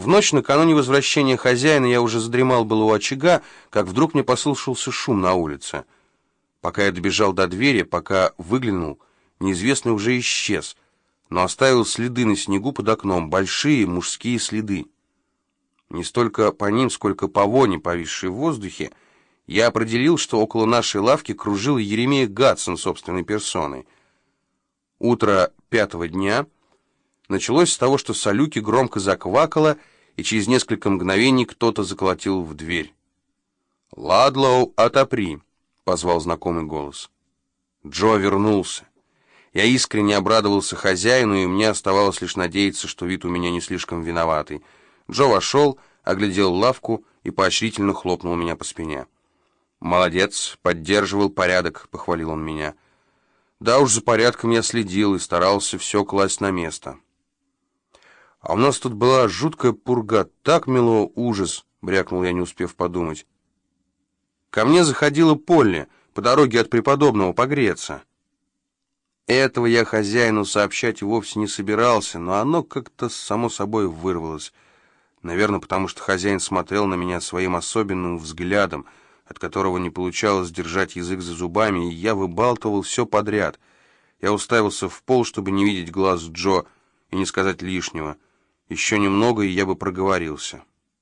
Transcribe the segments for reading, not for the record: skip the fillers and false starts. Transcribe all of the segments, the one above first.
ночь накануне возвращения хозяина я уже задремал было у очага, как вдруг мне послышался шум на улице. Пока я добежал до двери, пока выглянул, неизвестный уже исчез, но оставил следы на снегу под окном, большие мужские следы. Не столько по ним, сколько по воне, повисшей в воздухе, я определил, что около нашей лавки кружил Еремея Гатсон собственной персоной. Утро пятого дня началось с того, что Салюки громко заквакало, и через несколько мгновений кто-то заколотил в дверь. «Ладлоу, отопри!» — позвал знакомый голос. Джо вернулся. Я искренне обрадовался хозяину, и мне оставалось лишь надеяться, что вид у меня не слишком виноватый. Джо вошел, оглядел лавку и поощрительно хлопнул меня по спине. «Молодец, поддерживал порядок», — похвалил он меня. «Да уж, за порядком я следил и старался все класть на место». «А у нас тут была жуткая пурга, так мело, ужас», — брякнул я, не успев подумать. «Ко мне заходила Полли по дороге от преподобного погреться». Этого я хозяину сообщать и вовсе не собирался, но оно как-то само собой вырвалось. Наверное, потому что хозяин смотрел на меня своим особенным взглядом, от которого не получалось держать язык за зубами, и я выбалтывал все подряд. Я уставился в пол, чтобы не видеть глаз Джо и не сказать лишнего. Еще немного, и я бы проговорился.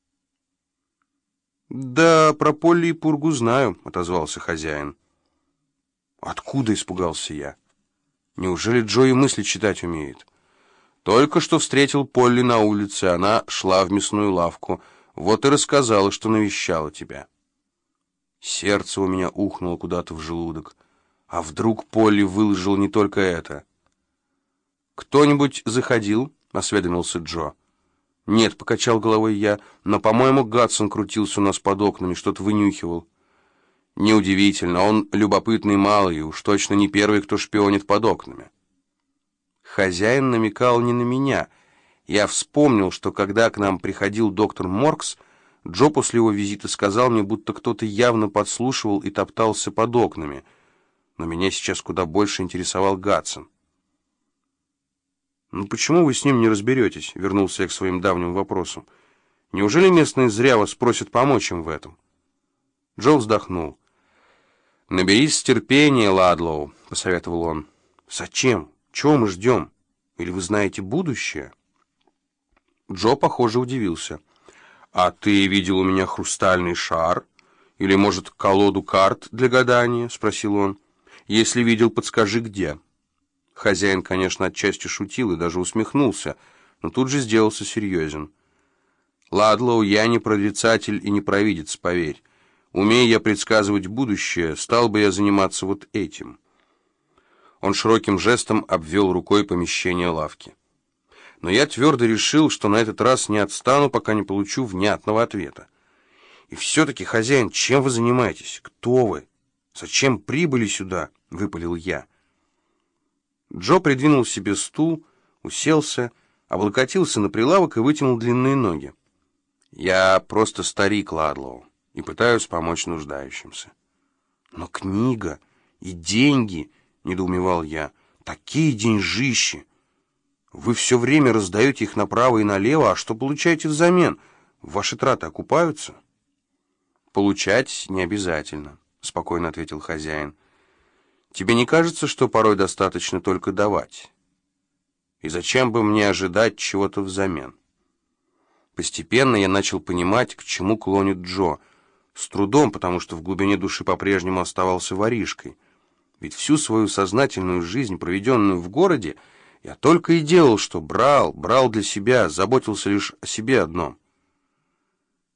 «Да, про Полли и пургу знаю», — отозвался хозяин. «Откуда?» — испугался я. «Неужели Джо и мысли читать умеет?» «Только что встретил Полли на улице, она шла в мясную лавку, вот и рассказала, что навещала тебя». Сердце у меня ухнуло куда-то в желудок. А вдруг Полли выложил не только это? «Кто-нибудь заходил?» — осведомился Джо. «Нет», — покачал головой я, «но, по-моему, Гатсон крутился у нас под окнами, что-то вынюхивал». «Неудивительно, он любопытный малый, и уж точно не первый, кто шпионит под окнами». Хозяин намекал не на меня. Я вспомнил, что когда к нам приходил доктор Моркс, Джо после его визита сказал мне, будто кто-то явно подслушивал и топтался под окнами. Но меня сейчас куда больше интересовал Гатсон. «Ну почему вы с ним не разберетесь?» — вернулся я к своим давним вопросам. «Неужели местные зря вас просят помочь им в этом?» Джо вздохнул. «Наберись терпения, Ладлоу», — посоветовал он. «Зачем? Чего мы ждем? Или вы знаете будущее?» Джо, похоже, удивился. «А ты видел у меня хрустальный шар? Или, может, колоду карт для гадания?» — спросил он. «Если видел, подскажи, где». Хозяин, конечно, отчасти шутил и даже усмехнулся, но тут же сделался серьезен. «Ладлоу, я не прорицатель и не провидец, поверь. Умея я предсказывать будущее, стал бы я заниматься вот этим». Он широким жестом обвел рукой помещение лавки. Но я твердо решил, что на этот раз не отстану, пока не получу внятного ответа. «И все-таки, хозяин, чем вы занимаетесь? Кто вы? Зачем прибыли сюда?» — выпалил я. Джо придвинул себе стул, уселся, облокотился на прилавок и вытянул длинные ноги. «Я просто старик, Ладлоу, и пытаюсь помочь нуждающимся». «Но книга и деньги...» — недоумевал я. «Такие деньжищи! Вы все время раздаете их направо и налево, а что получаете взамен? Ваши траты окупаются?» «Получать не обязательно», — спокойно ответил хозяин. «Тебе не кажется, что порой достаточно только давать? И зачем бы мне ожидать чего-то взамен?» Постепенно я начал понимать, к чему клонит Джо. С трудом, потому что в глубине души по-прежнему оставался воришкой. Ведь всю свою сознательную жизнь, проведенную в городе, я только и делал, что брал для себя, заботился лишь о себе одном.